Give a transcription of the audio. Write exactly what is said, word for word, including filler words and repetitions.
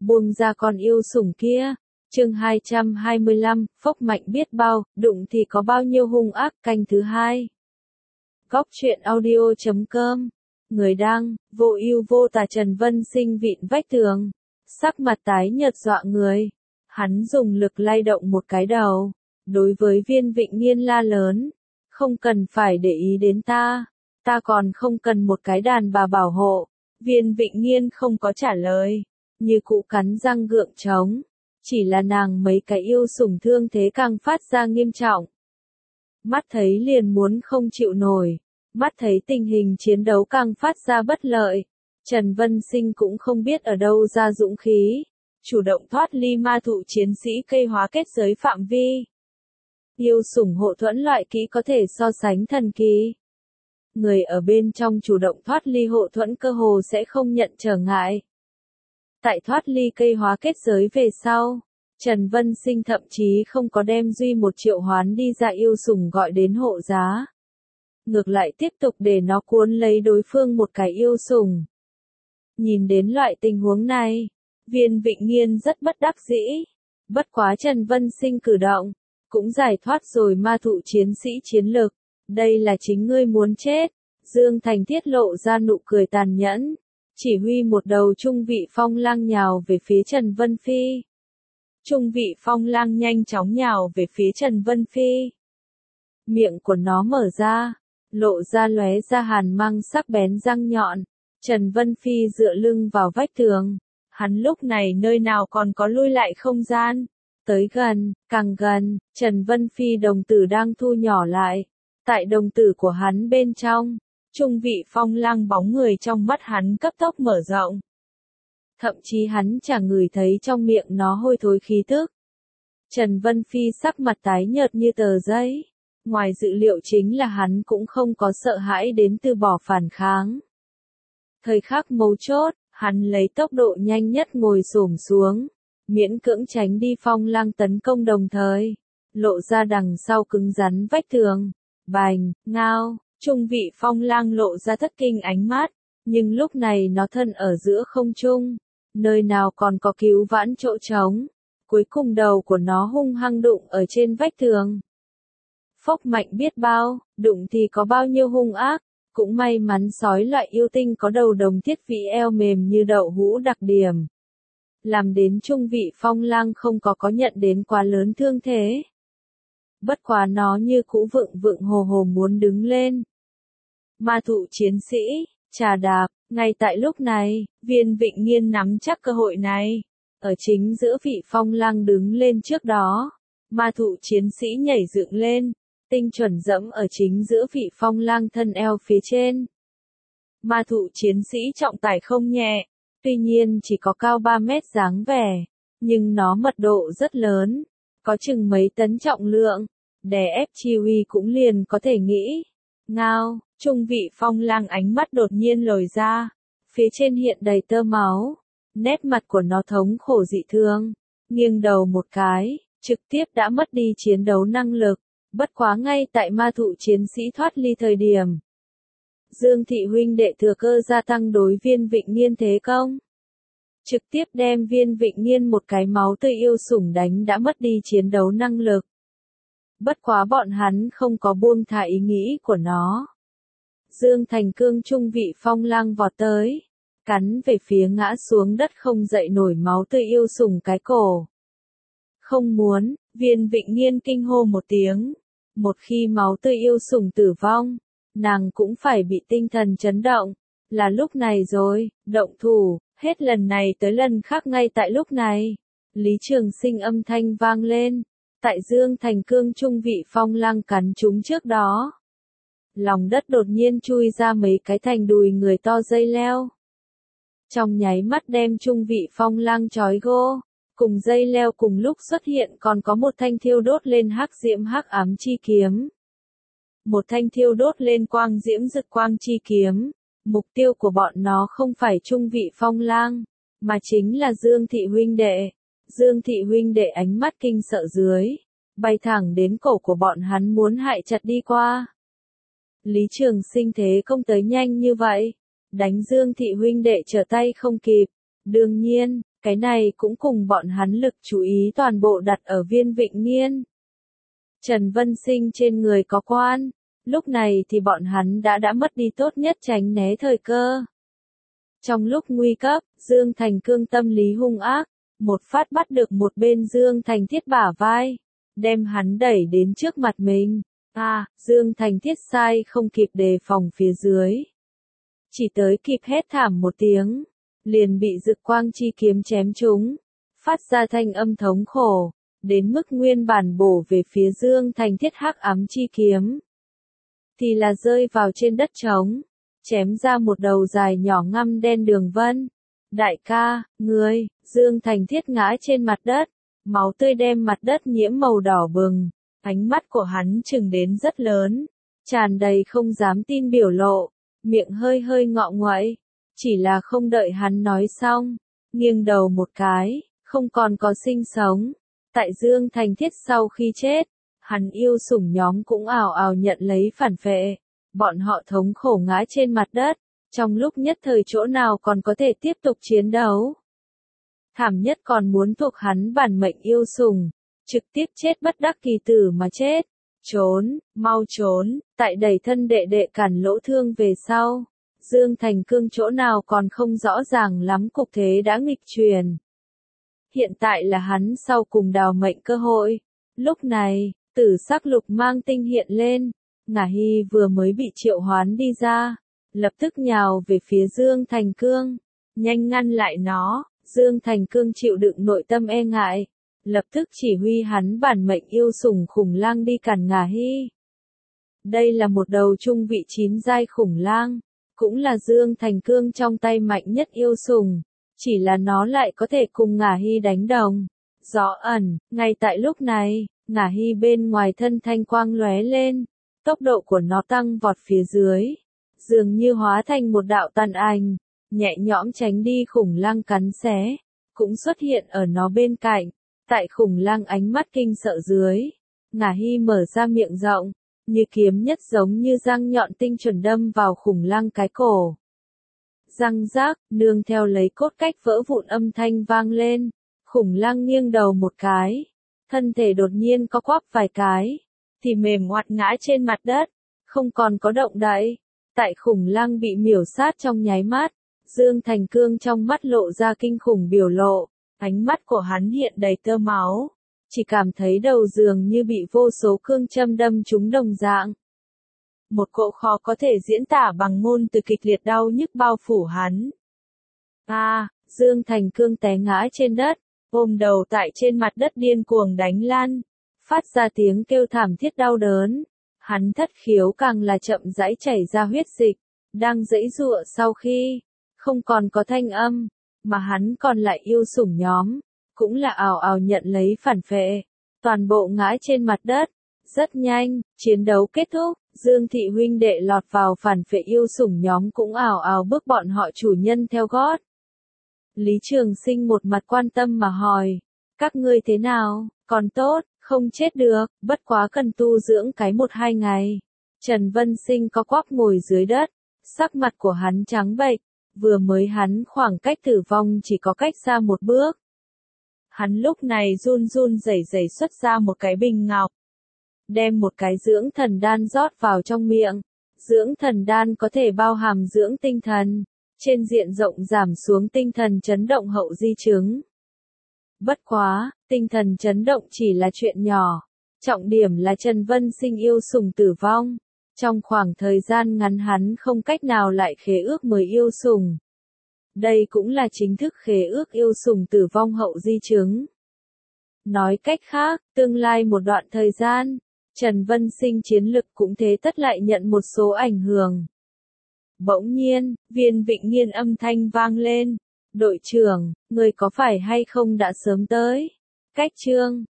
buông ra con yêu sủng kia. Chương hai trăm hai mươi lăm, phốc mạnh biết bao, đụng thì có bao nhiêu hung ác, canh thứ hai. Góc truyện audio chấm com. Người đăng, vô ưu vô tà Trần Vân Sinh vịn vách tường, sắc mặt tái nhợt dọa người. Hắn dùng lực lay động một cái đầu, đối với Viên Vịnh Nghiên la lớn, không cần phải để ý đến ta, ta còn không cần một cái đàn bà bảo hộ. Viên Vịnh Nghiên không có trả lời, như cụ cắn răng gượng chống, chỉ là nàng mấy cái yêu sủng thương thế càng phát ra nghiêm trọng. Mắt thấy liền muốn không chịu nổi, mắt thấy tình hình chiến đấu càng phát ra bất lợi, Trần Vân Sinh cũng không biết ở đâu ra dũng khí, chủ động thoát ly ma thụ chiến sĩ cây hóa kết giới phạm vi. Yêu sủng hộ thuẫn loại kỹ có thể so sánh thần kỳ. Người ở bên trong chủ động thoát ly hộ thuẫn cơ hồ sẽ không nhận trở ngại. Tại thoát ly cây hóa kết giới về sau, Trần Vân Sinh thậm chí không có đem duy một triệu hoán đi ra yêu sủng gọi đến hộ giá. Ngược lại tiếp tục để nó cuốn lấy đối phương một cái yêu sủng. Nhìn đến loại tình huống này, Viên Vịnh Nghiên rất bất đắc dĩ. Bất quá Trần Vân Sinh cử động, cũng giải thoát rồi ma thụ chiến sĩ chiến lực. Đây là chính ngươi muốn chết. Dương Thành tiết lộ ra nụ cười tàn nhẫn, chỉ huy một đầu trung vị phong lang nhào về phía Trần Vân Phi. Trung vị phong lang nhanh chóng nhào về phía Trần Vân Phi. Miệng của nó mở ra, lộ ra lóe ra hàn mang sắc bén răng nhọn. Trần Vân Phi dựa lưng vào vách tường, hắn lúc này nơi nào còn có lui lại không gian. Tới gần, càng gần, Trần Vân Phi đồng tử đang thu nhỏ lại. Tại đồng tử của hắn bên trong, trung vị phong lang bóng người trong mắt hắn cấp tốc mở rộng. Thậm chí hắn chẳng ngửi thấy trong miệng nó hôi thối khí tức. Trần Vân Phi sắc mặt tái nhợt như tờ giấy. Ngoài dự liệu chính là hắn cũng không có sợ hãi đến từ bỏ phản kháng. Thời khắc mấu chốt, hắn lấy tốc độ nhanh nhất ngồi xổm xuống, miễn cưỡng tránh đi phong lang tấn công đồng thời, lộ ra đằng sau cứng rắn vách tường. Bành, ngao, trung vị phong lang lộ ra thất kinh ánh mắt, nhưng lúc này nó thân ở giữa không trung, nơi nào còn có cứu vãn chỗ trống. Cuối cùng đầu của nó hung hăng đụng ở trên vách tường. Phốc mạnh biết bao, đụng thì có bao nhiêu hung ác, cũng may mắn sói loại yêu tinh có đầu đồng thiết vĩ eo mềm như đậu hũ đặc điểm. Làm đến trung vị phong lang không có có nhận đến quá lớn thương thế. Bất quá nó như cũ vựng vựng hồ hồ muốn đứng lên. Ma thụ chiến sĩ, trà đạp, ngay tại lúc này, Viên Vịnh Nghiên nắm chắc cơ hội này. Ở chính giữa vị phong lang đứng lên trước đó, ma thụ chiến sĩ nhảy dựng lên, tinh chuẩn dẫm ở chính giữa vị phong lang thân eo phía trên. Ma thụ chiến sĩ trọng tải không nhẹ, tuy nhiên chỉ có cao ba mét dáng vẻ, nhưng nó mật độ rất lớn, có chừng mấy tấn trọng lượng, đè ép chi uy cũng liền có thể nghĩ. Ngao, trung vị phong lang ánh mắt đột nhiên lồi ra, phía trên hiện đầy tơ máu, nét mặt của nó thống khổ dị thương, nghiêng đầu một cái, trực tiếp đã mất đi chiến đấu năng lực. Bất quá ngay tại ma thụ chiến sĩ thoát ly thời điểm, Dương thị huynh đệ thừa cơ gia tăng đối Viên Vịnh Nghiên thế công, trực tiếp đem Viên Vịnh Nghiên một cái máu tươi yêu sủng đánh đã mất đi chiến đấu năng lực. Bất quá bọn hắn không có buông thả ý nghĩ của nó. Dương Thành cương trung vị phong lang vọt tới, cắn về phía ngã xuống đất không dậy nổi máu tươi yêu sủng cái cổ. Không muốn, Viên Vịnh Nghiên kinh hô một tiếng. Một khi máu tươi yêu sủng tử vong, nàng cũng phải bị tinh thần chấn động. Là lúc này rồi, động thủ, hết lần này tới lần khác ngay tại lúc này. Lý Trường Sinh âm thanh vang lên. Tại Dương Thành cương trung vị phong lang cắn chúng trước đó. Lòng đất đột nhiên chui ra mấy cái thành đùi người to dây leo. Trong nháy mắt đem trung vị phong lang trói gô. Cùng dây leo cùng lúc xuất hiện còn có một thanh thiêu đốt lên hắc diễm hắc ám chi kiếm. Một thanh thiêu đốt lên quang diễm rực quang chi kiếm. Mục tiêu của bọn nó không phải trung vị phong lang, mà chính là Dương thị huynh đệ. Dương thị huynh đệ ánh mắt kinh sợ dưới, bay thẳng đến cổ của bọn hắn muốn hại chặt đi qua. Lý Trường Sinh thế công tới nhanh như vậy, đánh Dương thị huynh đệ trở tay không kịp. Đương nhiên, Cái này cũng cùng bọn hắn lực chú ý toàn bộ đặt ở Viên Vịnh Nghiên. Trần Vân Sinh trên người có quan, lúc này thì bọn hắn đã đã mất đi tốt nhất tránh né thời cơ. Trong lúc nguy cấp, Dương Thành Cương tâm lý hung ác, một phát bắt được một bên Dương Thành Thiết bả vai, đem hắn đẩy đến trước mặt mình. À, Dương Thành Thiết sai không kịp đề phòng phía dưới. Chỉ tới kịp hét thảm một tiếng, liền bị Dực Quang chi kiếm chém trúng, phát ra thanh âm thống khổ, đến mức nguyên bản bổ về phía Dương Thành Thiết hắc ám chi kiếm. Thì là rơi vào trên đất trống, chém ra một đầu dài nhỏ ngăm đen đường vân. Đại ca, ngươi, Dương Thành Thiết ngã trên mặt đất, máu tươi đem mặt đất nhiễm màu đỏ bừng, ánh mắt của hắn trừng đến rất lớn, tràn đầy không dám tin biểu lộ, miệng hơi hơi ngọ nguậy, chỉ là không đợi hắn nói xong, nghiêng đầu một cái, không còn có sinh sống. Tại Dương Thành Thiết sau khi chết, hắn yêu sủng nhóm cũng ào ào nhận lấy phản phệ, bọn họ thống khổ ngã trên mặt đất, trong lúc nhất thời chỗ nào còn có thể tiếp tục chiến đấu. Thảm nhất còn muốn thuộc hắn bản mệnh yêu sủng, trực tiếp chết bất đắc kỳ tử mà chết. Trốn, mau trốn, tại đẩy thân đệ đệ cản lỗ thương về sau. Dương Thành Cương chỗ nào còn không rõ ràng lắm cục thế đã nghịch truyền. Hiện tại là hắn sau cùng đào mệnh cơ hội. Lúc này, tử sắc lục mang tinh hiện lên, Ngả Hy vừa mới bị triệu hoán đi ra, lập tức nhào về phía Dương Thành Cương, nhanh ngăn lại nó. Dương Thành Cương chịu đựng nội tâm e ngại, lập tức chỉ huy hắn bản mệnh yêu sủng khủng lang đi cản Ngả Hy. Đây là một đầu trung vị chín giai khủng lang, cũng là Dương Thành Cương trong tay mạnh nhất yêu sủng, chỉ là nó lại có thể cùng Ngả Hy đánh đồng. Gió ẩn, ngay tại lúc này, Ngả Hy bên ngoài thân thanh quang lóe lên, tốc độ của nó tăng vọt phía dưới, dường như hóa thành một đạo tàn ảnh, nhẹ nhõm tránh đi khủng lang cắn xé, cũng xuất hiện ở nó bên cạnh. Tại khủng lang ánh mắt kinh sợ dưới, Ngả Hy mở ra miệng rộng, như kiếm nhất giống như răng nhọn tinh chuẩn đâm vào khủng lang cái cổ. Răng rác, nương theo lấy cốt cách vỡ vụn âm thanh vang lên, khủng lang nghiêng đầu một cái, thân thể đột nhiên có quắp vài cái, thì mềm ngoặt ngã trên mặt đất, không còn có động đậy. Tại khủng lang bị miểu sát trong nháy mắt, Dương Thành Cương trong mắt lộ ra kinh khủng biểu lộ, ánh mắt của hắn hiện đầy tơ máu, chỉ cảm thấy đầu dường như bị vô số cương châm đâm trúng đồng dạng. Một cỗ khó có thể diễn tả bằng ngôn từ kịch liệt đau nhức bao phủ hắn. À, Dương Thành Cương té ngã trên đất, ôm đầu tại trên mặt đất điên cuồng đánh lăn, phát ra tiếng kêu thảm thiết đau đớn. Hắn thất khiếu càng là chậm rãi chảy ra huyết dịch, đang giãy giụa sau khi không còn có thanh âm, mà hắn còn lại yêu sủng nhóm, cũng là ào ào nhận lấy phản phệ, toàn bộ ngã trên mặt đất. Rất nhanh, chiến đấu kết thúc, Dương thị huynh đệ lọt vào phản phệ yêu sủng nhóm cũng ào ào bước bọn họ chủ nhân theo gót. Lý Trường Sinh một mặt quan tâm mà hỏi, các ngươi thế nào, còn tốt, không chết được, bất quá cần tu dưỡng cái một hai ngày. Trần Vân Sinh có quắp ngồi dưới đất, sắc mặt của hắn trắng bệch, vừa mới hắn khoảng cách tử vong chỉ có cách xa một bước. Hắn lúc này run run rẩy rẩy xuất ra một cái bình ngọc, đem một cái dưỡng thần đan rót vào trong miệng. Dưỡng thần đan có thể bao hàm dưỡng tinh thần, trên diện rộng giảm xuống tinh thần chấn động hậu di chứng. Bất quá, tinh thần chấn động chỉ là chuyện nhỏ, trọng điểm là Trần Vân Sinh yêu sủng tử vong. Trong khoảng thời gian ngắn hắn không cách nào lại khế ước mới yêu sủng. Đây cũng là chính thức khế ước yêu sủng tử vong hậu di chứng. Nói cách khác, tương lai một đoạn thời gian, Trần Vân Sinh chiến lực cũng thế tất lại nhận một số ảnh hưởng. Bỗng nhiên, Viên Vịnh Nghiên âm thanh vang lên. Đội trưởng, người có phải hay không đã sớm tới? Cách chương